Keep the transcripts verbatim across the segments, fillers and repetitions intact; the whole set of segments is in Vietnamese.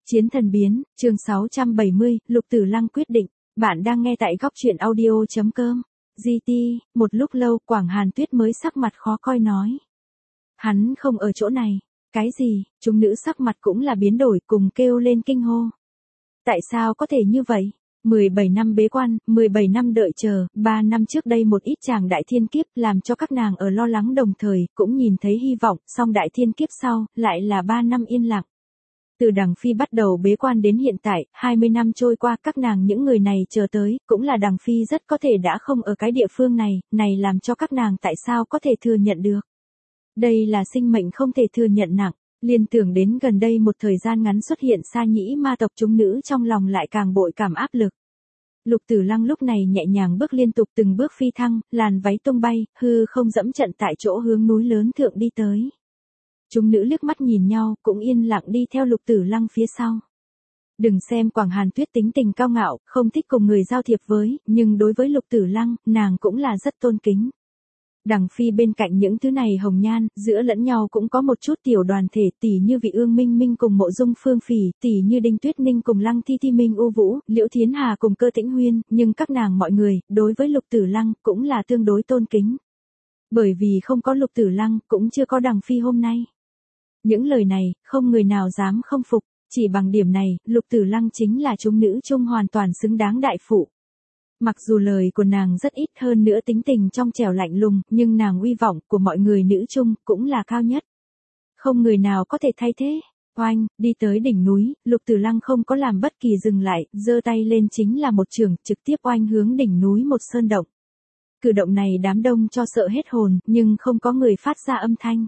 Chiến thần biến, chương sáu trăm bảy mươi, Lục Tử Lăng quyết định. Bạn đang nghe tại góc truyện audio.com. giê tê, một lúc lâu Quảng Hàn Tuyết mới sắc mặt khó coi nói. Hắn không ở chỗ này. Cái gì? Chúng nữ sắc mặt cũng là biến đổi cùng kêu lên kinh hô. Tại sao có thể như vậy? mười bảy năm bế quan, mười bảy năm đợi chờ, ba năm trước đây một ít chàng đại thiên kiếp làm cho các nàng ở lo lắng đồng thời, cũng nhìn thấy hy vọng, song đại thiên kiếp sau, lại là ba năm yên lặng. Từ Đằng Phi bắt đầu bế quan đến hiện tại, hai mươi năm trôi qua các nàng những người này chờ tới, cũng là Đằng Phi rất có thể đã không ở cái địa phương này, này làm cho các nàng tại sao có thể thừa nhận được. Đây là sinh mệnh không thể thừa nhận nặng, liên tưởng đến gần đây một thời gian ngắn xuất hiện sa nhĩ ma tộc chúng nữ trong lòng lại càng bội cảm áp lực. Lục Tử Lăng lúc này nhẹ nhàng bước liên tục từng bước phi thăng, làn váy tung bay, hư không dẫm trận tại chỗ hướng núi lớn thượng đi tới. Chúng nữ liếc mắt nhìn nhau, cũng yên lặng đi theo Lục Tử Lăng phía sau. Đừng xem Quảng Hàn Tuyết tính tình cao ngạo, không thích cùng người giao thiệp với, nhưng đối với Lục Tử Lăng, nàng cũng là rất tôn kính. Đằng Phi bên cạnh những thứ này hồng nhan, giữa lẫn nhau cũng có một chút tiểu đoàn thể, tỷ như Vị Ương Minh Minh cùng Mộ Dung Phương Phỉ, tỷ như Đinh Tuyết Ninh cùng Lăng Thi Thi Minh U Vũ, Liễu Thiến Hà cùng Cơ Tĩnh Huyên, nhưng các nàng mọi người, đối với Lục Tử Lăng, cũng là tương đối tôn kính. Bởi vì không có Lục Tử Lăng, cũng chưa có Đằng Phi hôm nay. Những lời này, không người nào dám không phục, chỉ bằng điểm này, Lục Tử Lăng chính là chúng nữ chung hoàn toàn xứng đáng đại phụ. Mặc dù lời của nàng rất ít hơn nữa tính tình trong trẻo lạnh lùng, nhưng nàng uy vọng của mọi người nữ chung cũng là cao nhất. Không người nào có thể thay thế. Oanh, đi tới đỉnh núi, Lục Tử Lăng không có làm bất kỳ dừng lại, giơ tay lên chính là một trường, trực tiếp oanh hướng đỉnh núi một sơn động. Cử động này đám đông cho sợ hết hồn, nhưng không có người phát ra âm thanh.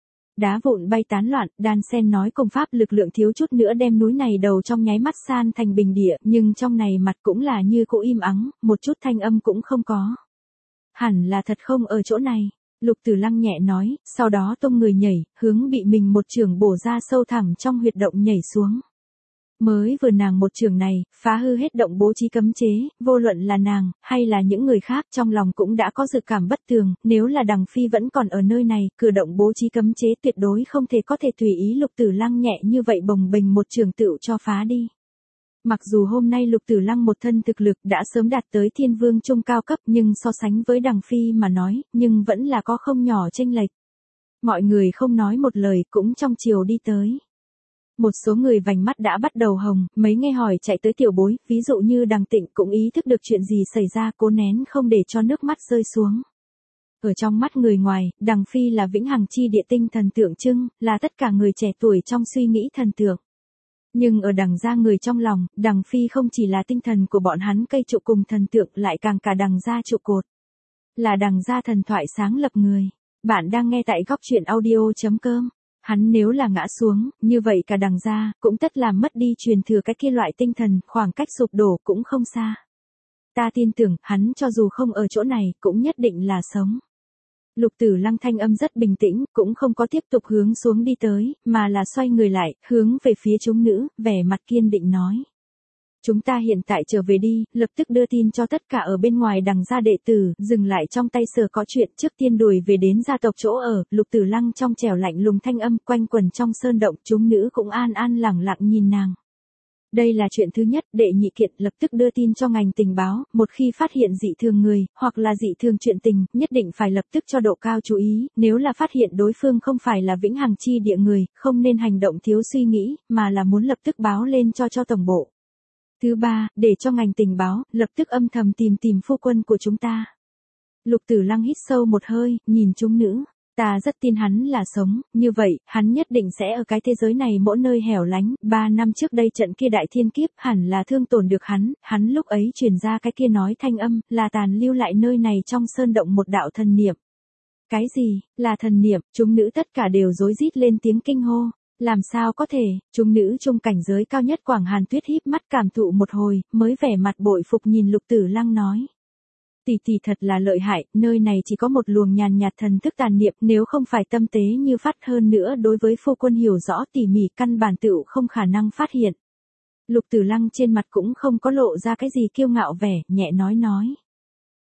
Đá vụn bay tán loạn, đan sen nói cùng pháp lực lượng thiếu chút nữa đem núi này đầu trong nháy mắt san thành bình địa, nhưng trong này mặt cũng là như cũ im ắng, một chút thanh âm cũng không có. Hẳn là thật không ở chỗ này, Lục Tử Lăng nhẹ nói, sau đó tung người nhảy, hướng bị mình một chưởng bổ ra sâu thẳm trong huyệt động nhảy xuống. Mới vừa nàng một trường này, phá hư hết động bố trí cấm chế, vô luận là nàng, hay là những người khác trong lòng cũng đã có dự cảm bất tường, nếu là Đằng Phi vẫn còn ở nơi này, cử động bố trí cấm chế tuyệt đối không thể có thể tùy ý Lục Tử Lăng nhẹ như vậy bồng bềnh một trường tựu cho phá đi. Mặc dù hôm nay Lục Tử Lăng một thân thực lực đã sớm đạt tới thiên vương trung cao cấp nhưng so sánh với Đằng Phi mà nói, nhưng vẫn là có không nhỏ chênh lệch. Mọi người không nói một lời cũng trong chiều đi tới. Một số người vành mắt đã bắt đầu hồng, mấy nghe hỏi chạy tới tiểu bối, ví dụ như Đằng Tịnh cũng ý thức được chuyện gì xảy ra, cố nén không để cho nước mắt rơi xuống. Ở trong mắt người ngoài, Đằng Phi là vĩnh hằng chi địa tinh thần tượng trưng, là tất cả người trẻ tuổi trong suy nghĩ thần tượng. Nhưng ở Đằng gia người trong lòng, Đằng Phi không chỉ là tinh thần của bọn hắn cây trụ cùng thần tượng lại càng cả Đằng gia trụ cột. Là Đằng gia thần thoại sáng lập người. Bạn đang nghe tại góc truyện audio.com. Hắn nếu là ngã xuống, như vậy cả Đằng gia, cũng tất làm mất đi truyền thừa cái kia loại tinh thần, khoảng cách sụp đổ cũng không xa. Ta tin tưởng, hắn cho dù không ở chỗ này, cũng nhất định là sống. Lục Tử Lăng thanh âm rất bình tĩnh, cũng không có tiếp tục hướng xuống đi tới, mà là xoay người lại, hướng về phía chúng nữ, vẻ mặt kiên định nói. Chúng ta hiện tại trở về đi, lập tức đưa tin cho tất cả ở bên ngoài Đằng gia đệ tử, dừng lại trong tay sở có chuyện trước tiên đuổi về đến gia tộc chỗ ở, Lục Tử Lăng trong trẻo lạnh lùng thanh âm quanh quần trong sơn động, chúng nữ cũng an an lẳng lặng nhìn nàng. Đây là chuyện thứ nhất, đệ nhị kiện lập tức đưa tin cho ngành tình báo, một khi phát hiện dị thường người, hoặc là dị thường chuyện tình, nhất định phải lập tức cho độ cao chú ý, nếu là phát hiện đối phương không phải là vĩnh hằng chi địa người, không nên hành động thiếu suy nghĩ, mà là muốn lập tức báo lên cho cho tổng bộ. Thứ ba, để cho ngành tình báo, lập tức âm thầm tìm tìm phu quân của chúng ta. Lục Tử Lăng hít sâu một hơi, nhìn chúng nữ. Ta rất tin hắn là sống, như vậy, hắn nhất định sẽ ở cái thế giới này mỗi nơi hẻo lánh. Ba năm trước đây trận kia đại thiên kiếp hẳn là thương tổn được hắn, hắn lúc ấy truyền ra cái kia nói thanh âm, là tàn lưu lại nơi này trong sơn động một đạo thần niệm. Cái gì, là thần niệm, chúng nữ tất cả đều rối rít lên tiếng kinh hô. Làm sao có thể, chúng nữ trong cảnh giới cao nhất Quảng Hàn Tuyết híp mắt cảm thụ một hồi, mới vẻ mặt bội phục nhìn Lục Tử Lăng nói. Tỷ tỷ thật là lợi hại, nơi này chỉ có một luồng nhàn nhạt thần thức tàn niệm, nếu không phải tâm tế như phát hơn nữa đối với phu quân hiểu rõ tỉ mỉ căn bản tựu không khả năng phát hiện. Lục Tử Lăng trên mặt cũng không có lộ ra cái gì kiêu ngạo vẻ, nhẹ nói nói.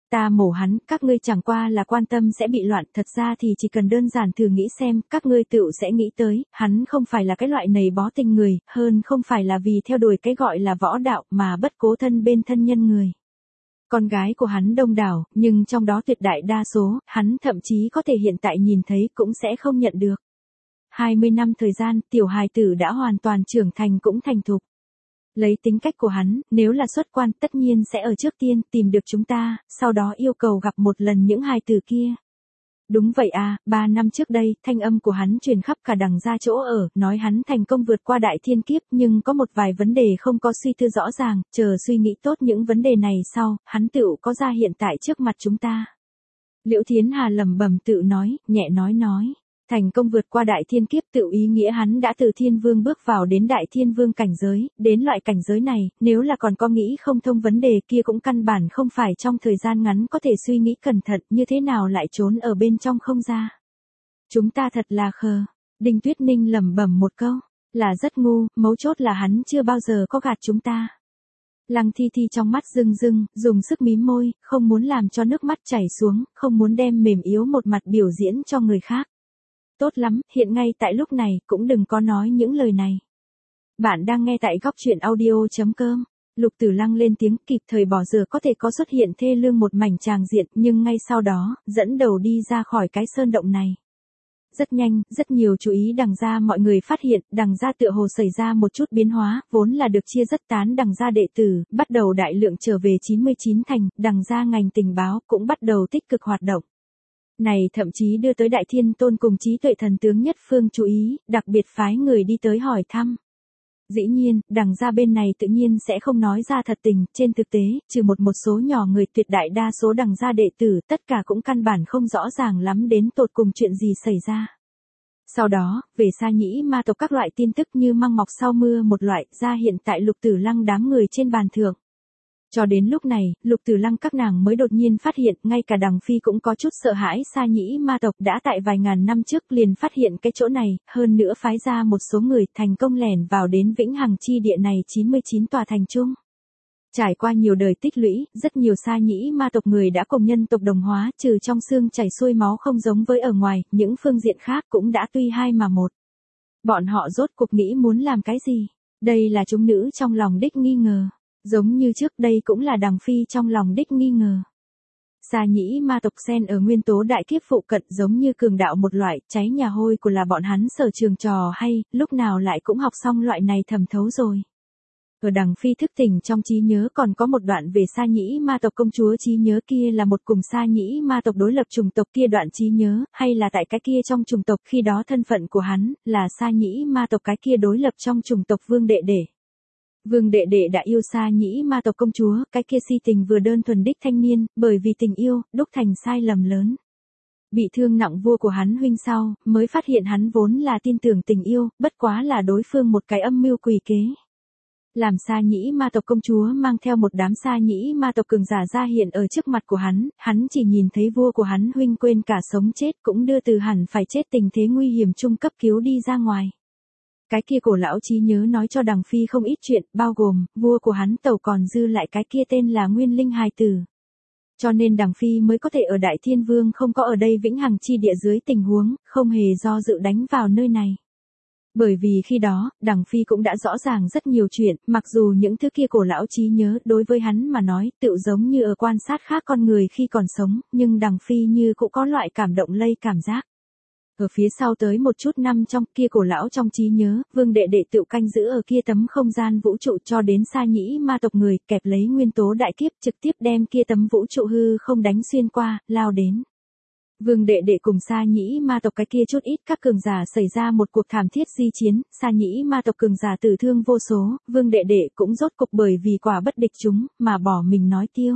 Ta mổ hắn, các ngươi chẳng qua là quan tâm sẽ bị loạn, thật ra thì chỉ cần đơn giản thử nghĩ xem, các ngươi tựu sẽ nghĩ tới, hắn không phải là cái loại nầy bó tình người, hơn không phải là vì theo đuổi cái gọi là võ đạo mà bất cố thân bên thân nhân người. Con gái của hắn đông đảo, nhưng trong đó tuyệt đại đa số, hắn thậm chí có thể hiện tại nhìn thấy cũng sẽ không nhận được. hai mươi năm thời gian, tiểu hài tử đã hoàn toàn trưởng thành cũng thành thục. Lấy tính cách của hắn, nếu là xuất quan tất nhiên sẽ ở trước tiên tìm được chúng ta, sau đó yêu cầu gặp một lần những hài tử kia. Đúng vậy à, ba năm trước đây, thanh âm của hắn truyền khắp cả đằng gia chỗ ở, nói hắn thành công vượt qua đại thiên kiếp nhưng có một vài vấn đề không có suy tư rõ ràng, chờ suy nghĩ tốt những vấn đề này sau, hắn tựu có ra hiện tại trước mặt chúng ta. Liễu Thiến Hà lẩm bẩm tự nói, nhẹ nói nói. Thành công vượt qua đại thiên kiếp tự ý nghĩa hắn đã từ thiên vương bước vào đến đại thiên vương cảnh giới, đến loại cảnh giới này, nếu là còn có nghĩ không thông vấn đề kia cũng căn bản không phải trong thời gian ngắn có thể suy nghĩ cẩn thận như thế nào lại trốn ở bên trong không ra. Chúng ta thật là khờ. Đinh Tuyết Ninh lẩm bẩm một câu, là rất ngu, mấu chốt là hắn chưa bao giờ có gạt chúng ta. Lăng Thi Thi trong mắt rưng rưng, dùng sức mím môi, không muốn làm cho nước mắt chảy xuống, không muốn đem mềm yếu một mặt biểu diễn cho người khác. Tốt lắm, hiện ngay tại lúc này, cũng đừng có nói những lời này. Bạn đang nghe tại góc truyện audio chấm com. Lục Tử Lăng lên tiếng kịp thời bỏ dừa có thể có xuất hiện thê lương một mảnh tràng diện, nhưng ngay sau đó, dẫn đầu đi ra khỏi cái sơn động này. Rất nhanh, rất nhiều chú ý đằng gia mọi người phát hiện, đằng gia tựa hồ xảy ra một chút biến hóa, vốn là được chia rất tán đằng gia đệ tử, bắt đầu đại lượng trở về chín mươi chín thành, đằng gia ngành tình báo cũng bắt đầu tích cực hoạt động. Này thậm chí đưa tới Đại Thiên Tôn cùng trí tuệ thần tướng nhất phương chú ý, đặc biệt phái người đi tới hỏi thăm. Dĩ nhiên, đằng gia bên này tự nhiên sẽ không nói ra thật tình, trên thực tế, trừ một một số nhỏ người tuyệt đại đa số đằng gia đệ tử, tất cả cũng căn bản không rõ ràng lắm đến tột cùng chuyện gì xảy ra. Sau đó, về Sa Nhĩ ma tộc các loại tin tức như măng mọc sau mưa một loại ra hiện tại Lục Tử Lăng đám người trên bàn thượng. Cho đến lúc này, Lục Tử Lăng các nàng mới đột nhiên phát hiện, ngay cả Đằng Phi cũng có chút sợ hãi Sa Nhĩ ma tộc đã tại vài ngàn năm trước liền phát hiện cái chỗ này, hơn nữa phái ra một số người thành công lẻn vào đến Vĩnh Hằng chi địa này chín mươi chín tòa thành chung. Trải qua nhiều đời tích lũy, rất nhiều Sa Nhĩ ma tộc người đã cùng nhân tộc đồng hóa, trừ trong xương chảy xuôi máu không giống với ở ngoài, những phương diện khác cũng đã tuy hai mà một. Bọn họ rốt cuộc nghĩ muốn làm cái gì? Đây là chúng nữ trong lòng đích nghi ngờ. Giống như trước đây cũng là Đằng Phi trong lòng đích nghi ngờ. Sa Nhĩ ma tộc xen ở nguyên tố đại kiếp phụ cận giống như cường đạo một loại, cháy nhà hôi của là bọn hắn sở trường trò hay, lúc nào lại cũng học xong loại này thẩm thấu rồi. Ở Đằng Phi thức tỉnh trong trí nhớ còn có một đoạn về Sa Nhĩ ma tộc công chúa trí nhớ kia là một cùng Sa Nhĩ ma tộc đối lập chủng tộc kia đoạn trí nhớ, hay là tại cái kia trong chủng tộc khi đó thân phận của hắn, là Sa Nhĩ ma tộc cái kia đối lập trong chủng tộc Vương Đệ Đệ. Vương Đệ Đệ đã yêu Sa Nhĩ ma tộc công chúa, cái kia si tình vừa đơn thuần đích thanh niên, bởi vì tình yêu, đúc thành sai lầm lớn. Bị thương nặng vua của hắn huynh sau, mới phát hiện hắn vốn là tin tưởng tình yêu, bất quá là đối phương một cái âm mưu quỷ kế. Làm Sa Nhĩ ma tộc công chúa mang theo một đám Sa Nhĩ ma tộc cường giả ra hiện ở trước mặt của hắn, hắn chỉ nhìn thấy vua của hắn huynh quên cả sống chết cũng đưa từ hẳn phải chết tình thế nguy hiểm trung cấp cứu đi ra ngoài. Cái kia cổ lão trí nhớ nói cho Đằng Phi không ít chuyện, bao gồm, vua của hắn tàu còn dư lại cái kia tên là Nguyên Linh hài tử. Cho nên Đằng Phi mới có thể ở Đại Thiên Vương không có ở đây Vĩnh Hằng chi địa dưới tình huống, không hề do dự đánh vào nơi này. Bởi vì khi đó, Đằng Phi cũng đã rõ ràng rất nhiều chuyện, mặc dù những thứ kia cổ lão trí nhớ đối với hắn mà nói, tựu giống như ở quan sát khác con người khi còn sống, nhưng Đằng Phi như cũng có loại cảm động lây cảm giác. Ở phía sau tới một chút năm trong kia cổ lão trong trí nhớ, Vương Đệ Đệ tự canh giữ ở kia tấm không gian vũ trụ cho đến Sa Nhĩ ma tộc người, kẹp lấy nguyên tố đại kiếp trực tiếp đem kia tấm vũ trụ hư không đánh xuyên qua, lao đến. Vương Đệ Đệ cùng Sa Nhĩ ma tộc cái kia chút ít các cường giả xảy ra một cuộc thảm thiết di chiến, Sa Nhĩ ma tộc cường giả tử thương vô số, Vương Đệ Đệ cũng rốt cục bởi vì quả bất địch chúng, mà bỏ mình nói tiêu.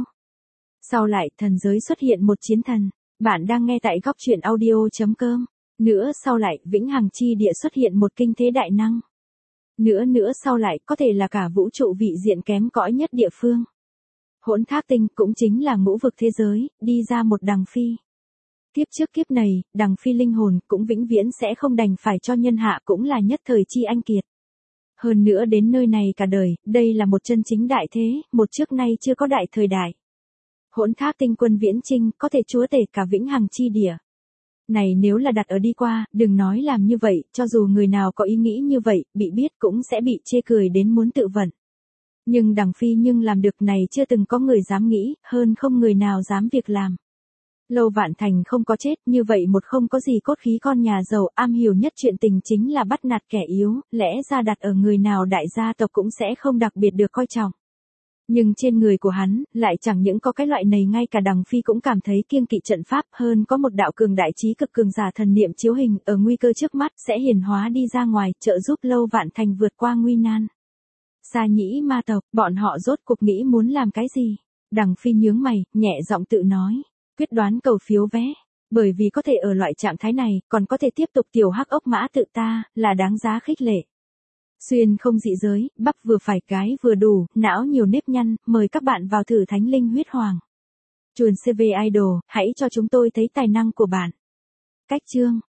Sau lại, thần giới xuất hiện một chiến thần. Bạn đang nghe tại góc truyện audio chấm com. Nữa sau lại, Vĩnh Hằng chi địa xuất hiện một kinh thế đại năng. Nữa nữa sau lại, có thể là cả vũ trụ vị diện kém cỏi nhất địa phương. Hỗn Thác Tinh cũng chính là ngũ vực thế giới, đi ra một Đằng Phi. Kiếp trước kiếp này, Đằng Phi linh hồn cũng vĩnh viễn sẽ không đành phải cho nhân hạ cũng là nhất thời chi anh kiệt. Hơn nữa đến nơi này cả đời, đây là một chân chính đại thế, một trước nay chưa có đại thời đại. Hỗn tháp tinh quân viễn chinh, có thể chúa tể cả vĩnh hằng chi địa. Này nếu là đặt ở đi qua, đừng nói làm như vậy, cho dù người nào có ý nghĩ như vậy, bị biết cũng sẽ bị chê cười đến muốn tự vận. Nhưng Đằng Phi nhưng làm được này chưa từng có người dám nghĩ, hơn không người nào dám việc làm. Lâu Vạn Thành không có chết, như vậy một không có gì cốt khí con nhà giàu, am hiểu nhất chuyện tình chính là bắt nạt kẻ yếu, lẽ ra đặt ở người nào đại gia tộc cũng sẽ không đặc biệt được coi trọng. Nhưng trên người của hắn, lại chẳng những có cái loại này, ngay cả Đằng Phi cũng cảm thấy kiêng kỵ trận pháp, hơn có một đạo cường đại trí cực cường giả thần niệm chiếu hình, ở nguy cơ trước mắt, sẽ hiển hóa đi ra ngoài, trợ giúp Lâu Vạn Thành vượt qua nguy nan. Sa Nhĩ ma tộc, bọn họ rốt cuộc nghĩ muốn làm cái gì? Đằng Phi nhướng mày, nhẹ giọng tự nói. Quyết đoán cầu phiếu vé. Bởi vì có thể ở loại trạng thái này, còn có thể tiếp tục tiểu hắc ốc mã tự ta, là đáng giá khích lệ. Xuyên không dị giới, bắp vừa phải cái vừa đủ, não nhiều nếp nhăn, mời các bạn vào thử Thánh Linh Huyết Hoàng. Chuồn xê vê Idol, hãy cho chúng tôi thấy tài năng của bạn. Cách chương